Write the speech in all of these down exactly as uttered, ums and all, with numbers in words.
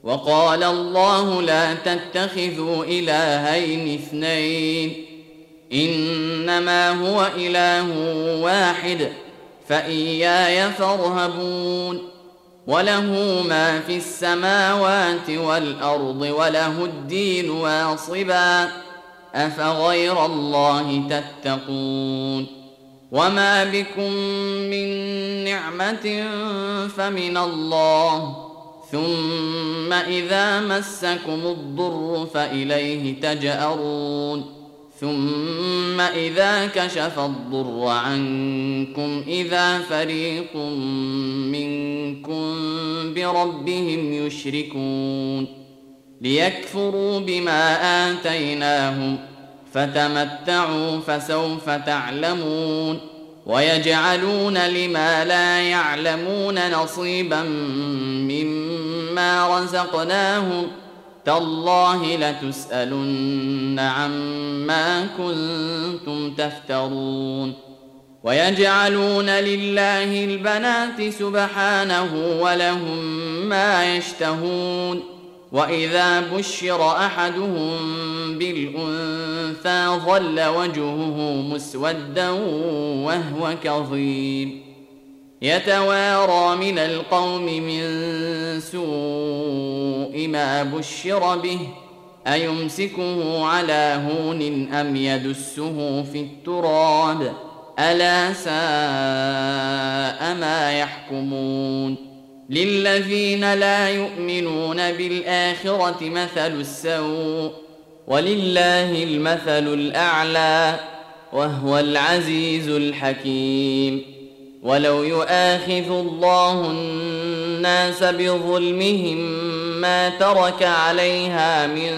وقال الله لا تتخذوا إلهين اثنين إنما هو إله واحد فإياي فارهبون وله ما في السماوات والأرض وله الدين واصبا أفغير الله تتقون وما بكم من نعمة فمن الله ثم إذا مسكم الضر فإليه تجأرون ثم إذا كشف الضر عنكم إذا فريق منكم بربهم يشركون ليكفروا بما آتيناهم فتمتعوا فسوف تعلمون ويجعلون لما لا يعلمون نصيبا مما رزقناهم تالله لتسألن عما كنتم تفترون ويجعلون لله البنات سبحانه ولهم ما يشتهون وإذا بشر أحدهم بالأنثى ظل وجهه مسودا وهو كظيم يتوارى من القوم من سوء ما بشر به أيمسكه على هون أم يدسه في التراب ألا ساء ما يحكمون للذين لا يؤمنون بالآخرة مثل السوء ولله المثل الأعلى وهو العزيز الحكيم ولو يؤاخذ الله الناس بظلمهم ما ترك عليها من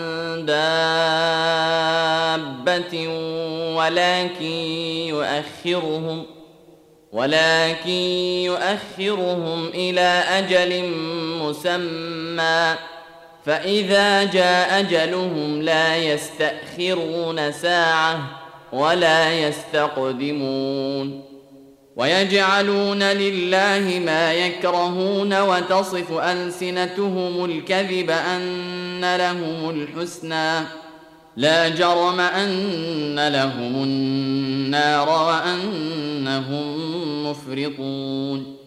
دابة ولكن يؤخرهم ولكن يؤخرهم إلى أجل مسمى فإذا جاء أجلهم لا يستأخرون ساعة ولا يستقدمون ويجعلون لله ما يكرهون وتصف ألسنتهم الكذب أن لهم الحسنى لا جرم أن لهم النار وأنهم مفرطون